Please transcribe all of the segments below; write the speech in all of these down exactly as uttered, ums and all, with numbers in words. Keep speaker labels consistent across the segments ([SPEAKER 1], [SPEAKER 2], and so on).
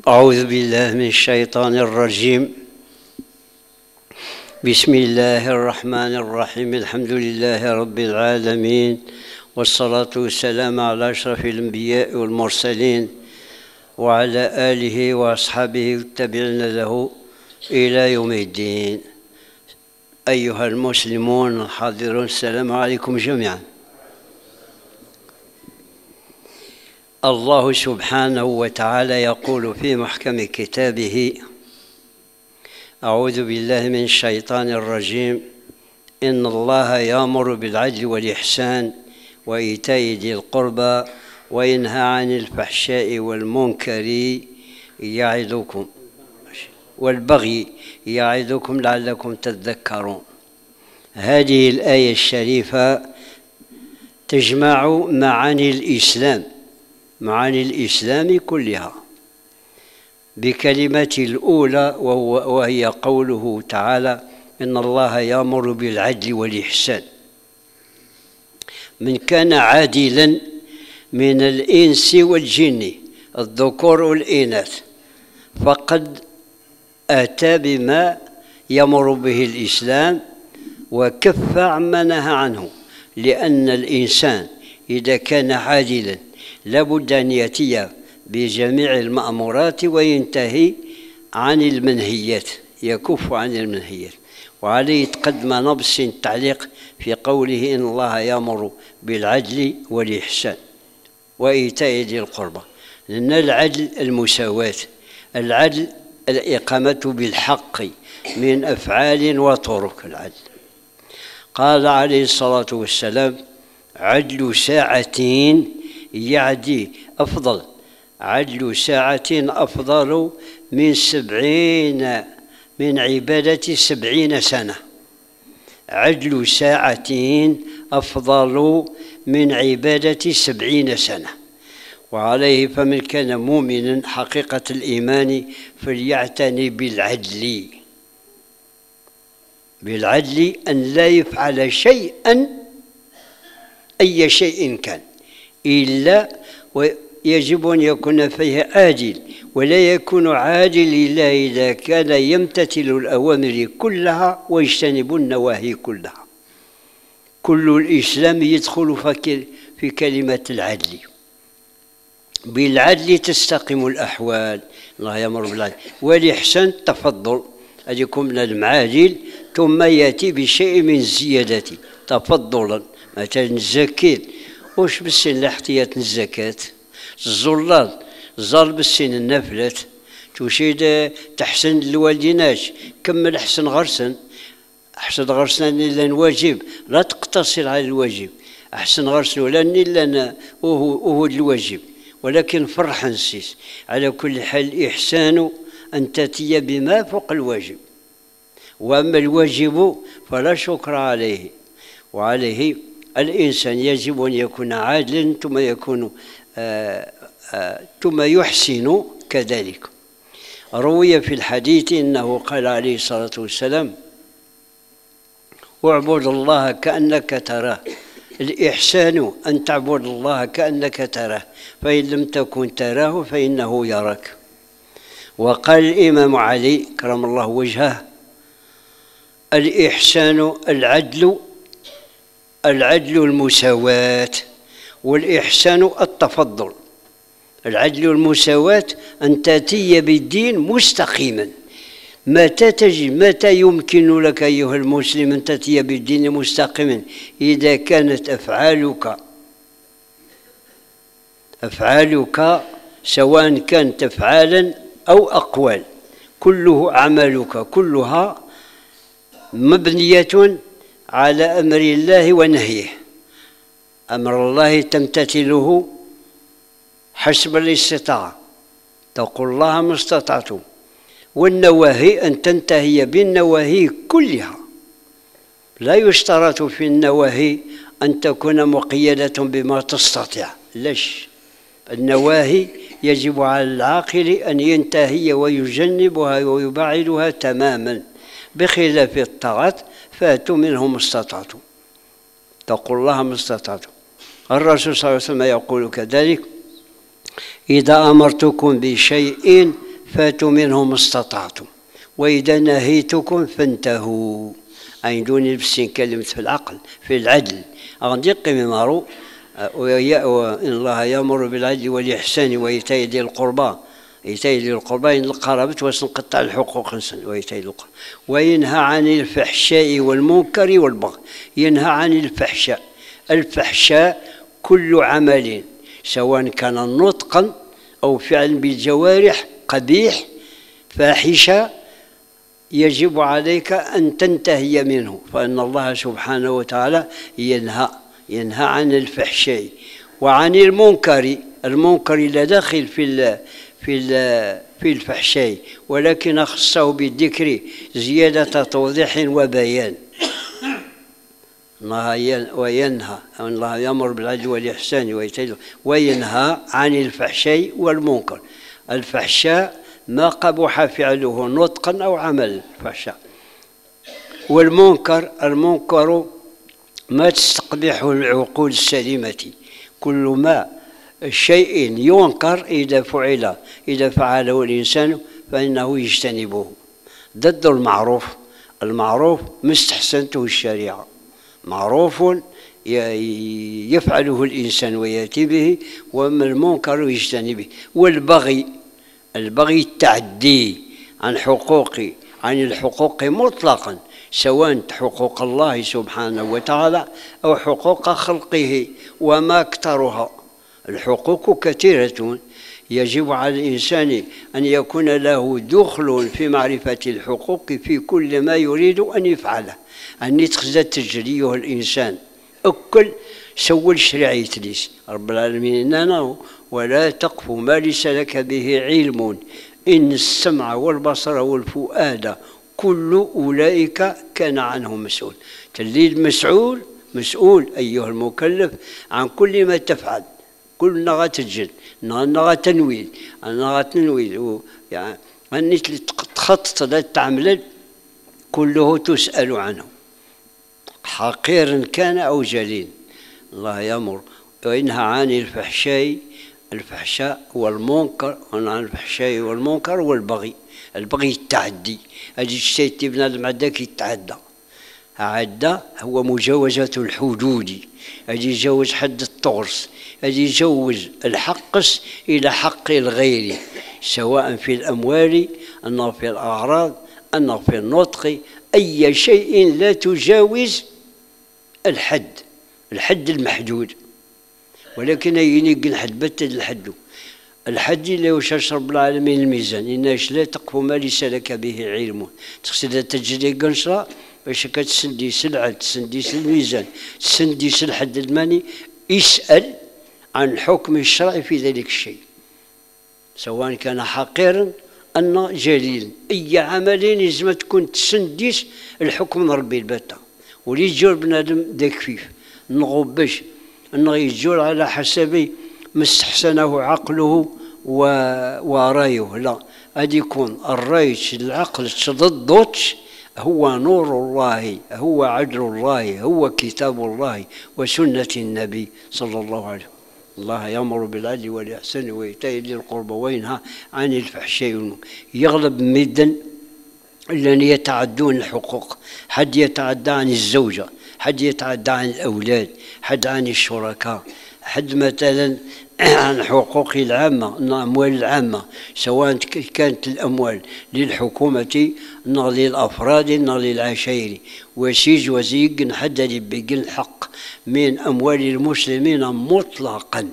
[SPEAKER 1] أعوذ بالله من الشيطان الرجيم. بسم الله الرحمن الرحيم. الحمد لله رب العالمين، والصلاة والسلام على أشرف الأنبياء والمرسلين وعلى آله وأصحابه والتابعين له إلى يوم الدين. أيها المسلمون الحاضرون، السلام عليكم جميعا. الله سبحانه وتعالى يقول في محكم كتابه: أعوذ بالله من الشيطان الرجيم. إن الله يأمر بالعدل والإحسان وإيتاء ذي القربى وينهى عن الفحشاء والمنكر يعظكم والبغي يعظكم لعلكم تذكرون. هذه الآية الشريفة تجمع معاني الإسلام معاني الإسلام كلها بكلمة الأولى، وهي قوله تعالى: إن الله يأمر بالعدل والإحسان. من كان عادلا من الإنس والجن الذكور والإناث فقد أتى بما يأمر به الإسلام وكف عما نهى عنه، لأن الإنسان إذا كان عادلا لابد أن يأتي بجميع المأمورات وينتهي عن المنهيات، يكف عن المنهيات. وعليه تقدم نبص التعليق في قوله: إن الله يأمر بالعدل والإحسان وإيتاء ذي القربى. لأن العدل المساواة، العدل الإقامة بالحق من أفعال وطرق العدل. قال عليه الصلاة والسلام: عدل ساعتين يعدي أفضل عدل ساعة أفضل من سبعين من عبادة سبعين سنة. عدل ساعتين أفضل من عبادة سبعين سنة. وعليه فمن كان مؤمنا حقيقة الإيمان فليعتني بالعدل بالعدل أن لا يفعل شيئا أي شيء كان إلا ويجب أن يكون فيه عادل، ولا يكون عادل إلا إذا كان يمتثل الأوامر كلها ويجتنب النواهي كلها. كل الإسلام يدخل في كلمة العدل. بالعدل تستقيم الأحوال. الله يأمر بالعدل والإحسان تفضل، أن يكون بنادم عادل ثم يأتي بشيء من الزيادة تفضلا. مثلا الزكاة، واش بالسن احتياط الزكاة؟ الزلال زال بالسن النفلات، تشيد تحسن الوالديناش، كمل أحسن غرسن أحسن غرسن إلا الواجب، لا تقتصر على الواجب. أحسن غرسن ولا إلا وهو الواجب، ولكن فرح نسيس. على كل حال إحسان أن تأتي بما فوق الواجب، وأما الواجب فلا شكر عليه. وعليه الإنسان يجب أن يكون عادلا ثم يكون آآ آآ ثم يحسن كذلك. روي في الحديث إنه قال عليه الصلاة والسلام: واعبد الله كأنك تراه. الإحسان أن تعبد الله كأنك تراه، فإن لم تكن تراه فإنه يراك. وقال الإمام علي كرم الله وجهه: الإحسان العدل العدل المساواة، والإحسان التفضل. العدل والمساواة أن تأتي بالدين مستقيما. متى تجي متى يمكن لك أيها المسلم أن تأتي بالدين مستقيما؟ إذا كانت أفعالك أفعالك سواء كانت أفعالا أو أقوال، كله عملك كلها مبنية على أمر الله ونهيه. أمر الله تمتثله حسب الاستطاعة، تقول الله ما استطعت، والنواهي أن تنتهي بالنواهي كلها. لا يشترط في النواهي أن تكون مقيدة بما تستطيع، ليش؟ النواهي يجب على العاقل أن ينتهي ويجنبها ويبعدها تماما، بخلاف الطاعات: فاتوا منه ما استطعتم، تقول الله ما استطعتم. الرسول صلى الله عليه وسلم يقول كذلك: إذا أمرتكم بشيء فاتوا منه ما استطعتم وإذا نهيتكم فانتهوا. أين دوني بسين كلمة في العقل في العدل غندي قيمة مارو وإن الله يأمر بالعدل والإحسان وإيتاء ذي القربى إيتاء ذي القربى إن القرابة وسنقطع الحقوق نسن وإيتاء ذي القربى وينهى عن الفحشاء والمنكر والبغي. ينهى عن الفحشاء. الفحشاء كل عمل سواء كان نطقا أو فعل بالجوارح قبيح فاحشة يجب عليك أن تنتهي منه، فإن الله سبحانه وتعالى ينهى ينهى عن الفحشاء وعن المنكر. المنكر لا داخل في ال في ال في الفحشاء ولكن أخصه بالذكر زيادة توضيح وبيان. الله وينهى الله يأمر بالعدل والإحسان وإيتاء وينهى عن الفحشاء والمنكر. الفحشاء ما قبح فعله نطقا أو عمل فحشاء. والمنكر المنكر ما تستقبحه العقول السليمة. كل ما شيء ينكر إذا فعل إذا فعله الإنسان فإنه يجتنبه. ضد المعروف. المعروف ما استحسنته الشريعة معروف يفعله الإنسان ويأتي به وأما المنكر يجتنبه. والبغي البغي التعدي عن حقوق عن الحقوق مطلقا سواء حقوق الله سبحانه وتعالى أو حقوق خلقه وما أكثرها. الحقوق كثيرة يجب على الإنسان أن يكون له دخل في معرفة الحقوق في كل ما يريد أن يفعله. أن يتخذ تجريه الإنسان أكل سول شريعة ليس رب العالمين إننا ولا تقف ما ليس لك به علم إن السمع والبصر والفؤاد كل أولئك كان عنه مسؤول. تلي المسؤول مسؤول أيها المكلف عن كل ما تفعل. كل نغا تجد نغا تنويل نغا تنويل يعني أني تخطط لا تعمل كله تسأل عنه حقير كان أو جليل. الله يأمر وينهى عن الفحشاء الفحشاء والمنكر عن الفحشاء والمنكر والبغي. البغي التعدي أجي شتيت بنادم عداك يتعدى عدى هو مجاوزة الحدود. أجي يجوز حد الطغرس أجي يجوز الحقس إلى حق الغير سواء في الأموال أنه في الأعراض أنه في النطق أي شيء لا تجاوز الحد الحد المحدود. ولكن ينقل الحد بتد الحد الحد لا يشرش رب العالمين الميزان إناش لا تقف ما ليس لك به علم. تقصد تجري قنصرة باش كتسندي سلعة تسندي الميزان تسندي الحد الماني اسأل عن الحكم الشرعي في ذلك الشيء سواء كان حقيرا أن جليل. أي عمل لازم تكون تسنديش الحكم من ربي البتة ولي يجور بنادم ذا كفيف نغوب باش أنه يجور على حسب ما استحسنه عقله ورايه. لا أدي يكون الراي العقل ضدوش هو نور الله هو عدل الله هو كتاب الله وسنة النبي صلى الله عليه وسلم. الله يأمر بالعدل والإحسان وإيتاء ذي القربى وينهى عن الفحشاء والمنكر. يغلب مدا الذين يتعدون الحقوق. حد يتعدى عن الزوجة حد يتعدى عن الأولاد حد عن الشركاء حد مثلا عن حقوق العامة الأموال العامة سواء كانت الأموال للحكومة أو للأفراد أو للعشائر وسيج وزيق حد بيقن الحق من أموال المسلمين مطلقا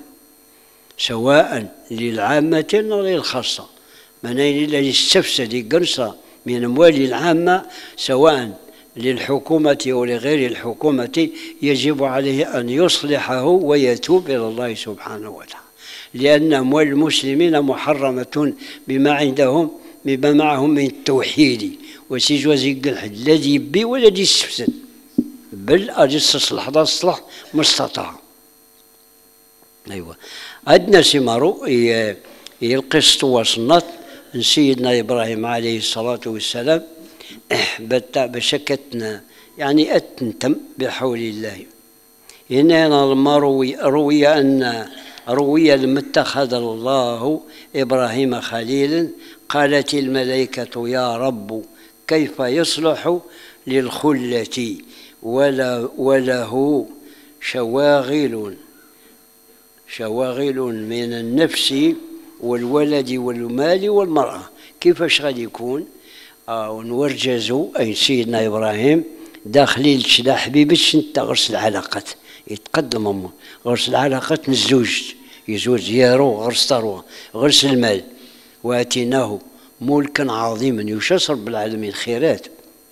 [SPEAKER 1] سواء للعامة أو للخاصة. من أين الذي استفسد قنصة من أموال العامة سواء للحكومة أو لغير الحكومة يجب عليه أن يصلحه ويتوب إلى الله سبحانه وتعالى لأن أموال المسلمين محرمة بما عندهم بما معهم من التوحيد وسيجوز الحد الذي يبي والذي يستفسد بل أجي تصلح هذا الصلاح مستطاع. أيوة عندنا سمارو القسط وصنات سيدنا إبراهيم عليه الصلاة والسلام بشكتنا يعني أتنتم بحول الله. هنا لما روي, روي أن روي لما اتخذ الله إبراهيم خليلا قالت الملائكة يا رب كيف يصلح للخلة ولا وله شواغل شواغل من النفس والولد والمال والمرأة. كيفاش غادي يكون؟ آه نورجزوا أي سيدنا إبراهيم داخلين لشدا حبيبتش انت غرس العلاقات يتقدم أمه غرس العلاقات من الزوج يزوج يارو غرس ثروة غرس المال وآتيناه ملكا عظيما يشاس رب العالمين خيرات.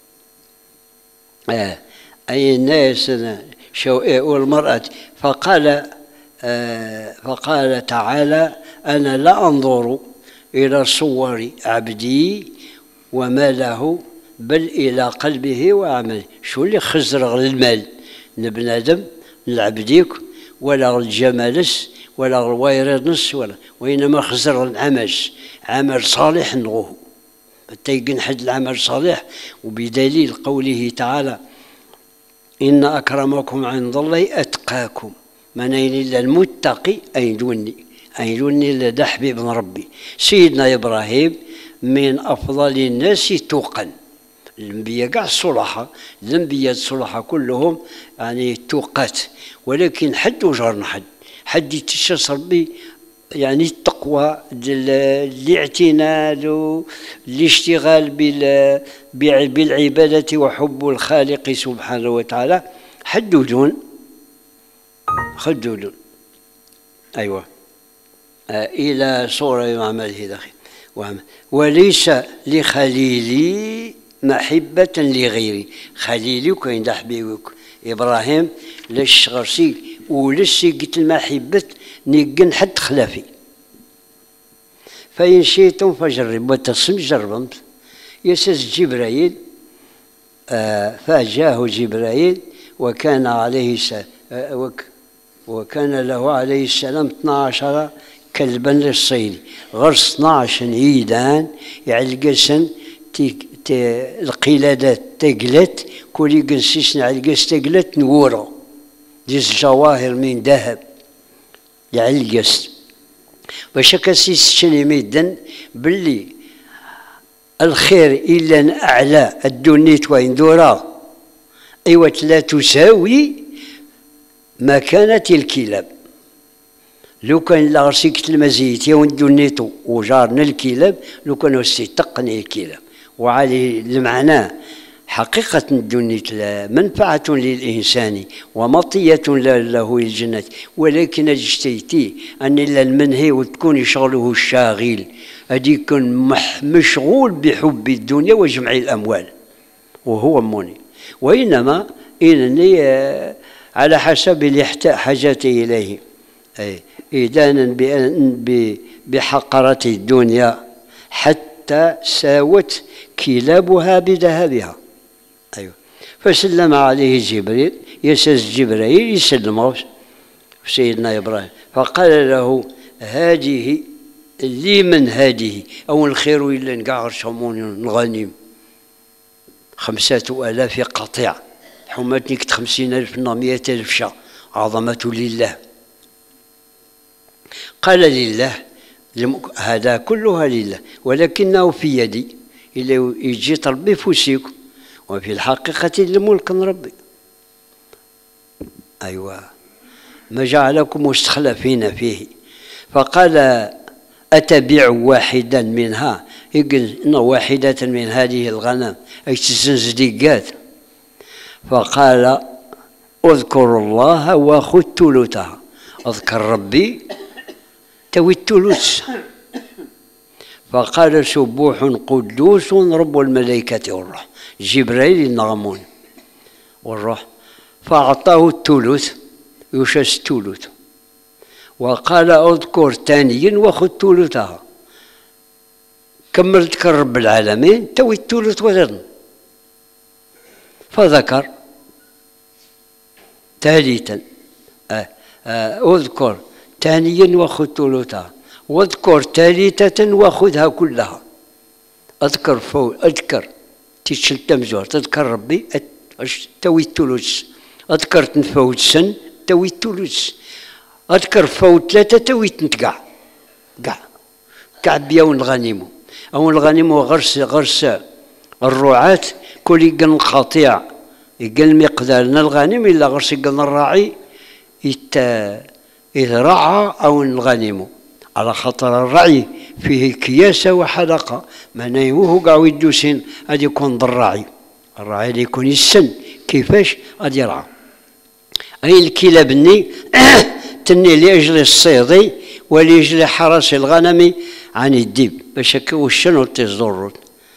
[SPEAKER 1] آه أي الناس والمرأة فقال آه فقال تعالى أنا لا أنظر إلى صور عبدي وما له بل إلى قلبه وعمله. شو اللي خزر غير المال لبنادم لعبديك ولا الجمالس ولا الويرنس ولا وإنما خزر العمل عمل صالح نغوه تيقن حد العمل صالح. وبدليل قوله تعالى إن أكرمكم عند الله أتقاكم منين إلا المتقي أين دوني أين دوني إلا ده حبيب ربي. سيدنا إبراهيم من أفضل الناس توقا. الأنبياء كاع الصلحاء الأنبياء الصلحاء كلهم يعني توقات ولكن حد وجرنا حد حد يتشاس ربي يعني التقوى الاعتناء الاشتغال بالعبادة وحب الخالق سبحانه وتعالى حدودون خدودون. أيوة آه إلى صورة معمله داخل وليس لخليلي محبة لغيري. خليلي وكاين دا حبيبك إبراهيم لاش غرسي ولسي قلت المحبة نيقن حد خلافي. فإن شئتم فجرب وتصم جربت يسس جبرائيل آه فجاه جبرائيل وكان عليه السلام آه وكان له عليه السلام اثنا عشر كلبا للصيد غرس اثنا عشر عيدان يعلقسن القلادات تقلت كل قنسيس نعلقس تقلت نورو ديز جواهر من ذهب يعلقس باش كاسيس شني ميدن باللي الخير إلا أعلى الدنيت وين دورا أيوة لا تساوي مكانة الكلاب. لو كان لا غرسيك المزيت يا وندونيتو وجارنا الكلاب لو كانوا استيتقني الكلاب وعليه المعنى حقيقة الدنيت منفعة للإنسان ومطية له الجنة ولكن اجتيتي أن إلا المنهي وتكون شغله الشاغل أدي يكون مشغول بحب الدنيا وجمع الأموال وهو موني. وإنما إنني على حسب حاجته إليه إدانا بحقرة الدنيا حتى ساوت كلابها بذهبها. أيوة فسلم عليه جبريل يسس جبريل يسلم سيدنا إبراهيم فقال له هذه لي من هذه أو الخير إلا نقعر شمون الغنيم خمسة آلاف قطيع حماتني كت خمسين ألف مئة ألف شا عظمة لله. قال لله هذا كلها لله ولكنه في يدي إلا يجي ربي فوسيكم وفي الحقيقة لملك ربي. أيوة ما جعلكم مستخلفين فيه. فقال أتبيع واحدا منها يقول إن واحدة من هذه الغنم أي تسنز ديقات. فقال اذكر الله وخذ ثلثها اذكر ربي توي الثلث. فقال سبوح قدوس رب الملائكة والروح جبريل النغمون والروح فأعطاه الثلث يشاس الثلث وقال اذكر ثانيا وخذ ثلثها كملت رب العالمين توي الثلث وذرن. فذكر ثالثا اذكر ثانيا وخذ ثلثها واذكر ثالثة وخذها كلها. اذكر فوق اذكر تشلت مزور تذكر ربي توي الثلث اذكر تنفوت سن توي الثلث أذكر فوت ثلاثة تويت نتقع قع قع بيون الغنيمو أو الغنيمو غرس غرس الرعاة كل يقن قطيع يقل مقدارنا الغنم إلا غرس يقن الراعي يت إذا رعى أو الغنيمو على خاطر الرعي فيه كياسة وحلقة ما نيوه قاو يدوسين غادي يكون ضراعي الراعي اللي يكون يسن كيفاش غادي يرعى أي الكلاب ني تني لأجل الصيدي ولأجل حرس الغنم عن الديب باش هكا وشنو تزورون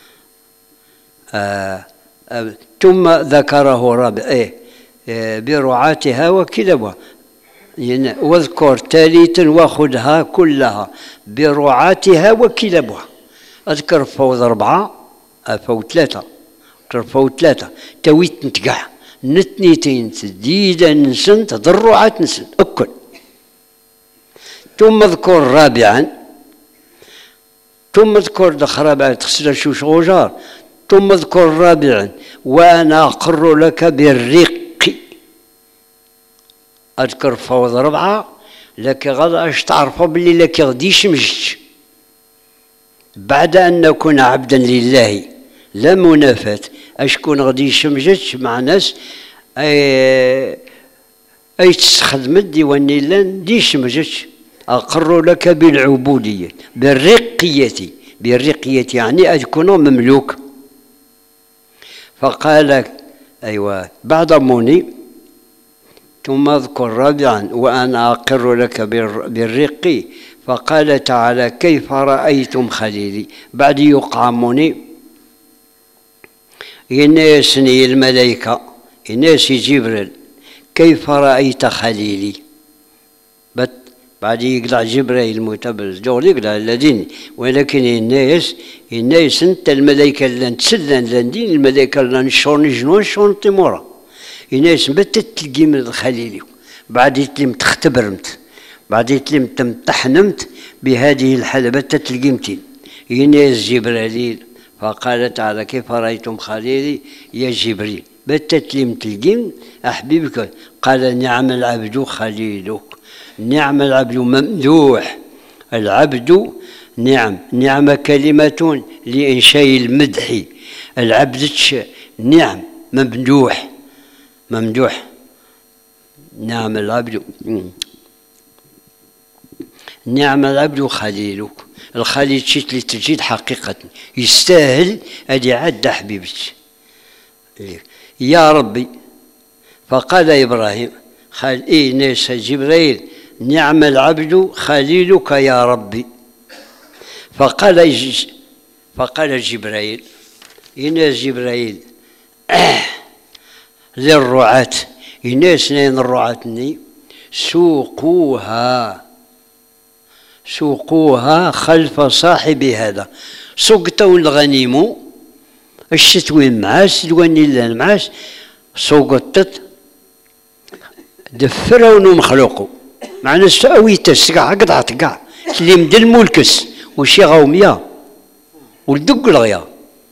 [SPEAKER 1] آه آه ثم ذكره رابع إيه آه برعاتها وكلابها يعني واذكر ثالثا وخذها كلها برعاتها وكلابها اذكر فوض أربعة فوض ثلاثة اذكر فوض ثلاثة تويت نتقع نتنيتين تديدا نسن تضرعات نسن أكل ثم اذكر رابعا ثم اذكر دخرابع تخسر شو شغجار ثم اذكر رابعا وأنا أقر لك بالرق أذكر فوض ربعة لك غدا أش تعرفوا باللي لك غديش مجد بعد أن نكون عبدا لله لا منافاة أشكون غديش مجد مع ناس أي أي تستخدم الديوان لان ديش مجد أقر لك بالعبودية بالرقية بالرقية يعني أكون مملوك فقال أيوة بعد موني ثم اذكر رابعا وأنا أقر لك بالرق فقال تعالى كيف رأيتم خليلي بعد يقامني يناسني الملائكة يناسي جبريل كيف رأيت خليلي بعد يقلع جبريل المتبرز جول يقلع الذين ولكن الناس الناس انت الملائكة اللي نتسلن لندين الملائكة اللي نشون جنون شون تيمورا الناس بتت تلقي من خليلي بعد يتلم تختبرمت بعد يتلم تمتحنمت بهذه الحالة بتت تلقيمتين الناس جبريل فقال تعالى كيف رأيتم خليلي يا جبريل بتت لم تلقيم أحبيبك قال نعم العبد خليلك نعم العبد ممدوح العبد نعم نعم كلمة لإنشاء المدح العبد نعم ممدوح ممدوح نعم العبد نعم العبد خليلك الخليل شيت اللي تجد حقيقة يستاهل أدي عد حبيبتي يا ربي فقال إبراهيم خال إيه ناس جبريل نعم العبد خليلك يا ربي فقال ج... فقال جبريل إناس جبريل آه للرعاة إناس نين الرعاة سوقوها سوقوها خلف صاحب هذا سوقتو الغنيمو الشتوين معاس الواني لان معاس سوقتت دفرون مخلوقو معنا ساويت السقع قطعت كاع اللي مد الملكس وشي غوميه والدق الغيا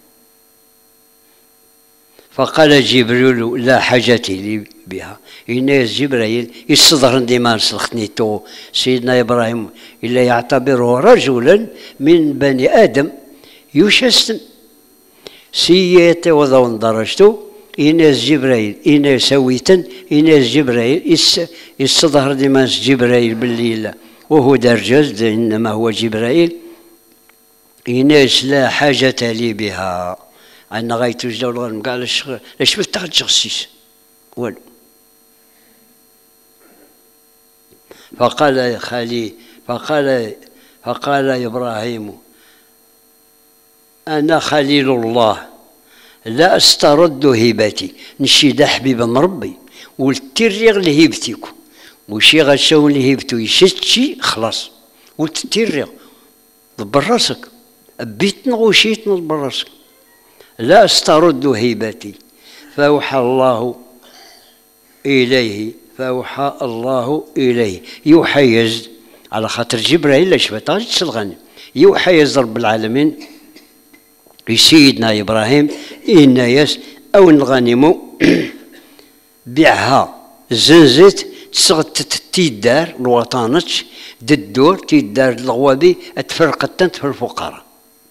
[SPEAKER 1] فقال جبريل لا حاجة لي بها إناس جبريل يصدر ديما سلختنيتو سيدنا إبراهيم إلا يعتبره رجلا من بني آدم يشستن سيئت وضعون درجتو إناس جبريل إناس سويتن إناس جبريل يصدر ديما جبريل بالليل وهو درجز إنما هو جبريل إناس لا حاجة لي بها أنا غايت الجول غنم قال الشغل لاش بتاخد شخصيس والو فقال خالي فقال فقال إبراهيم أنا خليل الله لا أسترد هبتي نشيد حبيب من ربي والتريغ لهبتيكو وشي غشاو لهبتو يشد شي خلاص والتريغ دبر راسك بيتنا وشيتنا دبر راسك لا أسترد هيبتي فأوحى الله إليه فأوحى الله إليه يحيز على خاطر جبريل لاش بتاج تسلغني يحيز رب العالمين لسيدنا إبراهيم إن يس أو الغنم بيعها زنزت تسغت تيدار الوطانتش ددور تيدار الغوابي اتفرق التنت في الفقراء.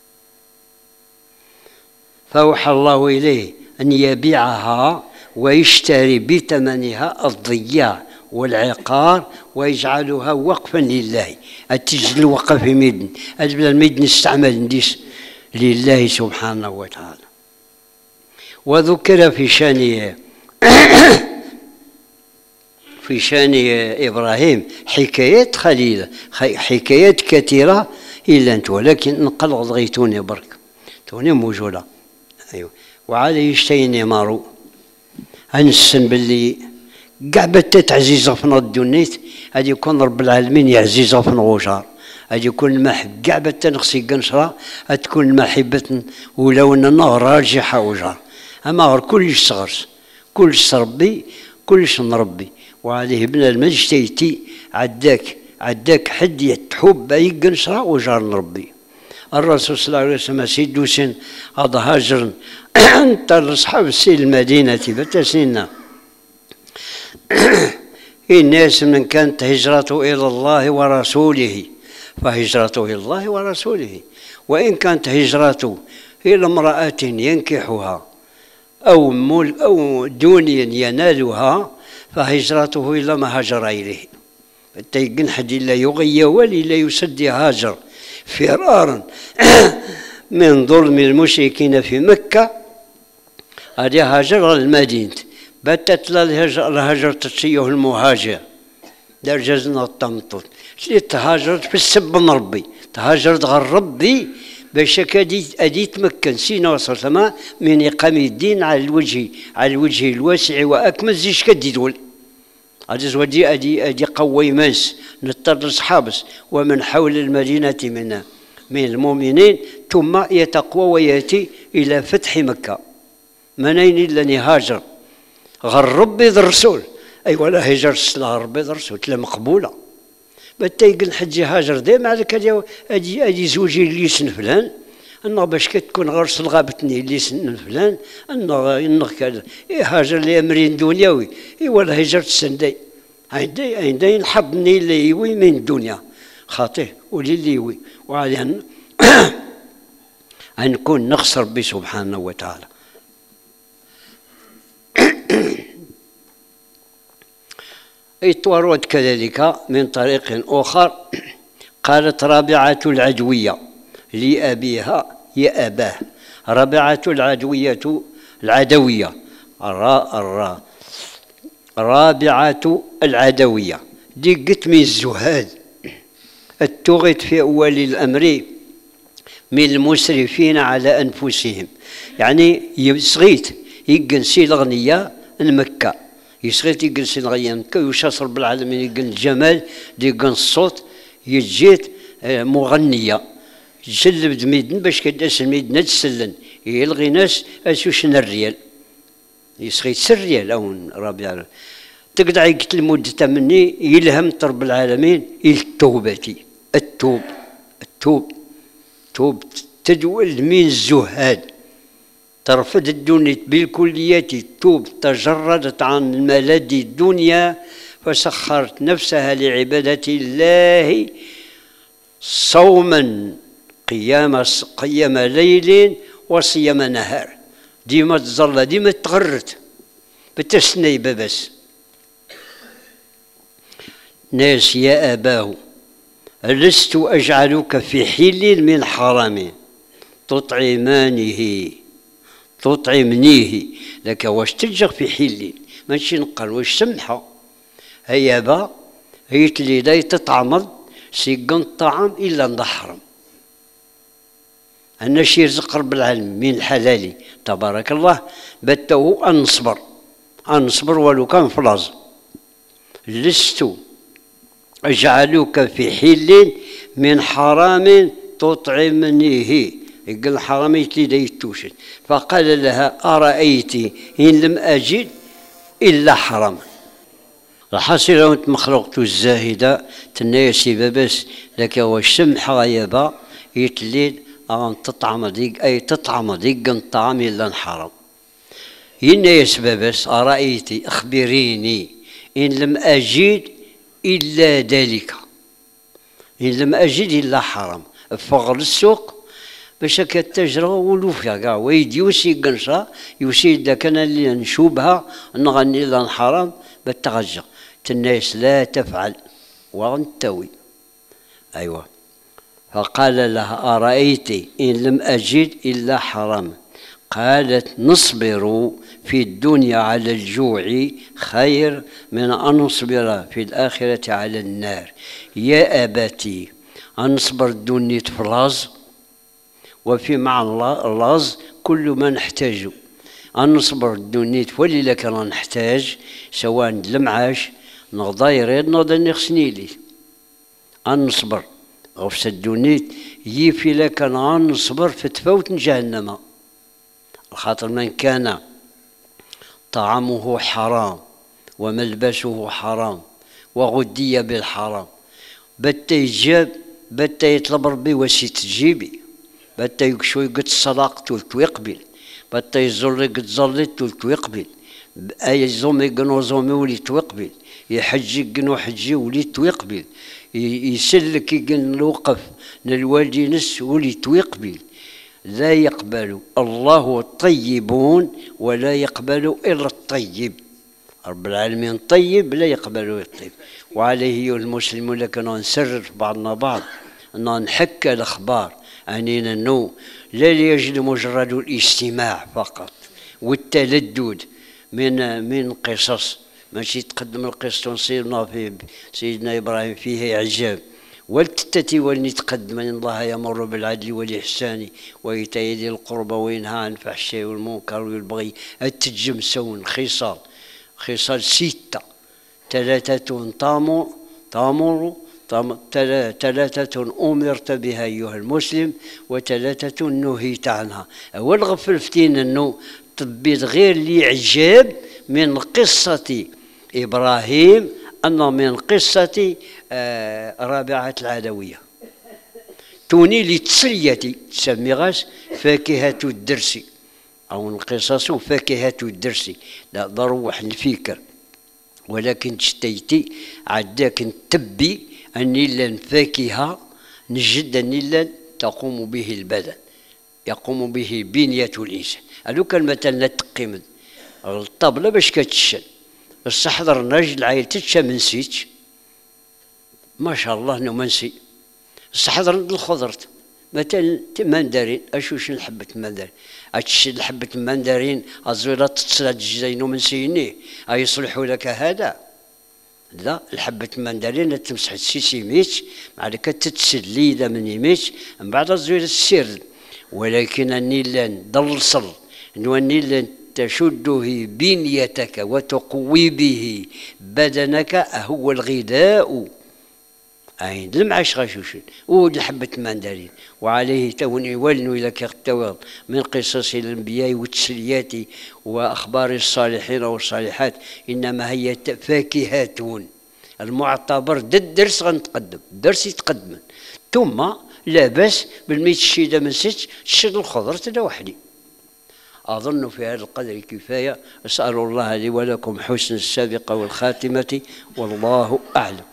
[SPEAKER 1] فأوحى الله إليه أن يبيعها ويشتري بثمنها الضياع والعقار ويجعلها وقفا لله. أتجل الوقف ميدن أجبل الميدن استعمل نديس لله سبحانه وتعالى. وذكر في شان في شان إبراهيم حكايات خليلة، حكايات كثيرة إلا أنت، ولكن نقل غيتوني برك توني موجودة. أيوة. وعلى يشتيني مارو هنسن باللي كاع بتات عزيزة في الدنيت هادي يكون رب العالمين يعزيزة في الغجار، هادي يكون المحب كاع بتا نخسي قنشرة هتكون المحبة ولو أننا راجحة وجار. أما غير كلش صغرس كلش ربي كلش نربي. وعليه بنا المجتيتي عداك عداك حد يتحب أي قنشرة وجار نربي. الرسول صلى الله عليه وسلم سيدو سن هذا هاجر انت اصحاب السي المدينه بتسنينا الناس من كانت هجرته الى الله ورسوله فهجرته الى الله ورسوله، وان كانت هجرته الى امراه ينكحها او مول او دنيا ينالها فهجرته الى ما هاجر اليه. تيقن حد لا يغي ولي لا يسد هاجر فرارا من ظلم المشركين في مكة. هذه هاجر المدينة باتت الهجر تشيه المهاجر درجزنا الطمطوط اللي تهاجرت في السب من ربي تهاجرت غير ربي باش كادي ادي تمكن سينا وصلت من اقامه الدين على الوجه على الوجه الواسع واكمل زيش كدي دول هذا زودي ادي ادي قوي ماس نضطر حابس ومن حول المدينه من من المؤمنين ثم يتقوى وياتي الى فتح مكه. منين الا نهاجر غير ربي ذا الرسول اي ولا هجر الصلاه ربي ذا الرسول تلا مقبوله. بتيقل الحج هاجر ديما عليك اجي اجي زوجي اللي سن فلان انه باش كتكون غير صلغابتني اللي سن فلان انه انه كذا إيه هاجر لي امرين دنيوي اي ولا هجرت السندي عندي عندي نحبني اللي يوي من الدنيا خاطيه ولي اللي يوي وعلى نكون نخص ربي سبحانه وتعالى. يتورد كذلك من طريق آخر. قالت رابعة العدوية لأبيها يا أباه. رابعة العدوية العدوية الراء الراء رابعة العدوية دي قت من الزهاد التغت في أول الأمر من المسرفين على أنفسهم. يعني يصغيت يقنسي الأغنياء المكة يسغيت يجلس الغيان كيوشاس رب العالمين يقن الجمال يقن الصوت يجيت مغنيه جلب دميدن باش كداس الميدن تسلن يلغي ناس اسوشن الريال يسغيت سر ريال او ربيع تقدع يقتل مدة مني يلهم رب العالمين التوبة التوب التوب توب تدول من الزهاد ترفض الدنيا بالكلية توب تجردت عن الملاذ الدنيا فسخرت نفسها لعبادة الله صوما قيام قيام ليل وصيام نهار. ديما تظل ديما تغرت بتسنيبة بس. ناس يا أباه لست أجعلك في حل من حرام تطعمانه تطعمنيه لك واش تلجغ في حل ماشي نقل واش سمحة هيا با هيت لي داي تطعمض سيقن الطعام إلا نحرم. أنا شي رزق رب العالمين من الحلال تبارك الله بته أن نصبر أن نصبر ولو كان فلاز. لست أجعلك في حل من حرام تطعمنيه يقول حرام يتلي دا يتوشد. فقال لها أرأيت إن لم أجد إلا حرام. الحاصل أنت مخلوقت الزاهدة تنايسي بابس لك واش سمحة يابا يتلي أن تطعم ديك أي تطعم ديك الطعام إلا حرام. ينايس بابس أرأيت أخبريني إن لم أجد إلا ذلك، إن لم أجد إلا حرام. فغل السوق باش كتجرى ولوفيا كاع ويدي يوسي قنشا يوسي إذا كان اللي نشوبها نغني لها حرام بالتغجى. الناس لا تفعل وانتوي. أيوة. فقال لها أرأيت إن لم أجد إلا حرام؟ قالت نصبر في الدنيا على الجوع خير من أن نصبر في الآخرة على النار. يا أبتي أنصبر الدنيا فلاز وفي مع اللاز كل ما نحتاجه. أنصبر الدنيا ولي لك أنا نحتاج سواء المعاش نغضى يريد نغضى نغسني لي. أنصبر غفص الدنيا يفي لك أنا نصبر في تفوت جهنم. خاطر من كان طعامه حرام وملبسه حرام وغدي بالحرام بتا يجاب بتا يطلب ربي واش تجيبي، بتا يكشوي قد الصداق تولت ويقبل، بتا يزري قد زري تولت ويقبل، أي زومي قنو زومي وليت ويقبل، يحجي قنو حجي وليت ويقبل، يسلك يقن الوقف للوالدين نس وليت ويقبل. لا يقبل الله الطيبون ولا يقبل إلا الطيب. رب العالمين طيب لا يقبل الطيب. وعليه المسلمون لكن نسرر بعضنا بعض أن نحكى الأخبار أنينا نو لا ليجد مجرد الاستماع فقط والتلدد من من قصص ماشي تقدم القصة ونصيرنا في سيدنا إبراهيم فيه إعجاب والتتي ولن تقدم ان الله يمر بالعدل والإحسان وإيتاء ذي القربى وينهى عن الفحشاء والمنكر والبغي التجمسون. خصال خصال ستة ثلاثة تامر تامر ثلاثة أمرت بها أيها المسلم وثلاثة نهيت عنها. أول غفلفتين أنه طبيت غير لإعجاب من قصة إبراهيم أن من قصة آه رابعة العدوية توني لتسليتي تسمي غاس فاكهة الدرس أو القصص فاكهة الدرس لا ضروح الفكر ولكن تشتيتي عداك تبي أني لن فاكهة نجد أني لن تقوم به البدن يقوم به بنية الإنسان. ألو كان مثلا تقيم الطبلة باش كتشن استحضر نجل عائلة تتشا منسيتش ما شاء الله انه منسي استحضر الخضرة مثلا مندرين اشوش حبة مندرين اتشد حبة مندرين الزويرة تتصلى جزينو منسيني ايصلحوا لك هذا لا الحبة مندرين تمسح تسيسي ميتش معلك تتسلي اذا من يميتش من بعد الزويرة السر ولكن النيلان ضلصل انه النيلان تشده بنيتك وتقوي به بدنك هو الغذاء أين المعاش غشوشين والحبة مندرين. وعليه توني ولنوا لك التواب من قصص الأنبياء والتسليات وأخبار الصالحين والصالحات إنما هي فاكهات المعتبر دا الدرس غنتقدم الدرس يتقدم ثم لا بأس بالميت الشيدة من ست تشد الخضر تدا وحدي. أظن في هذا القدر كفاية. أسأل الله لي ولكم حسن السابقة والخاتمة والله أعلم.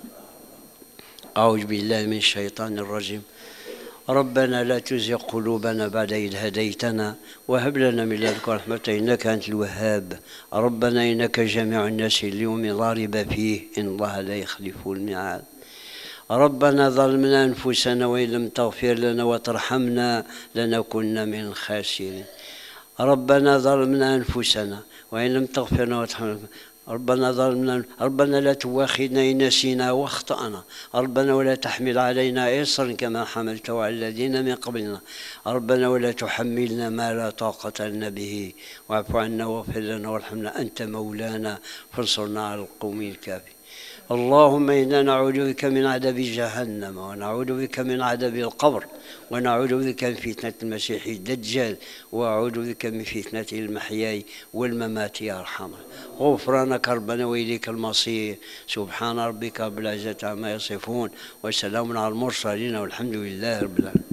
[SPEAKER 1] أعوذ بالله من الشيطان الرجيم. ربنا لا تزغ قلوبنا بعد إذ هديتنا وهب لنا من لدنك رحمة إنك أنت الوهاب. ربنا إنك جامع الناس اليوم لا ريب فيه إن الله لا يخلف الميعاد. ربنا ظلمنا أنفسنا وإن لم تغفر لنا وترحمنا لنكن من الخاسرين. ربنا ظلمنا أنفسنا وإن لم تغفر لنا وترحمنا ربنا ظلمنا ربنا لا تواخذنا إن نسينا واخطأنا. ربنا ولا تحمل علينا إصرا كما حملته على الذين من قبلنا. ربنا ولا تحملنا ما لا طاقة لنا به واعف عنا واغفر لنا وارحمنا أنت مولانا فانصرنا على القوم الكافرين. اللهم إنا نعوذ بك من عذاب جهنم ونعوذ بك من عذاب القبر ونعوذ بك من فتنة المسيح الدجال وأعوذ بك من فتنة المحيا والممات يا أرحم. غفرانك ربنا وإليك المصير. سبحان ربك رب العزة عما يصفون وسلام على المرسلين والحمد لله رب العالمين.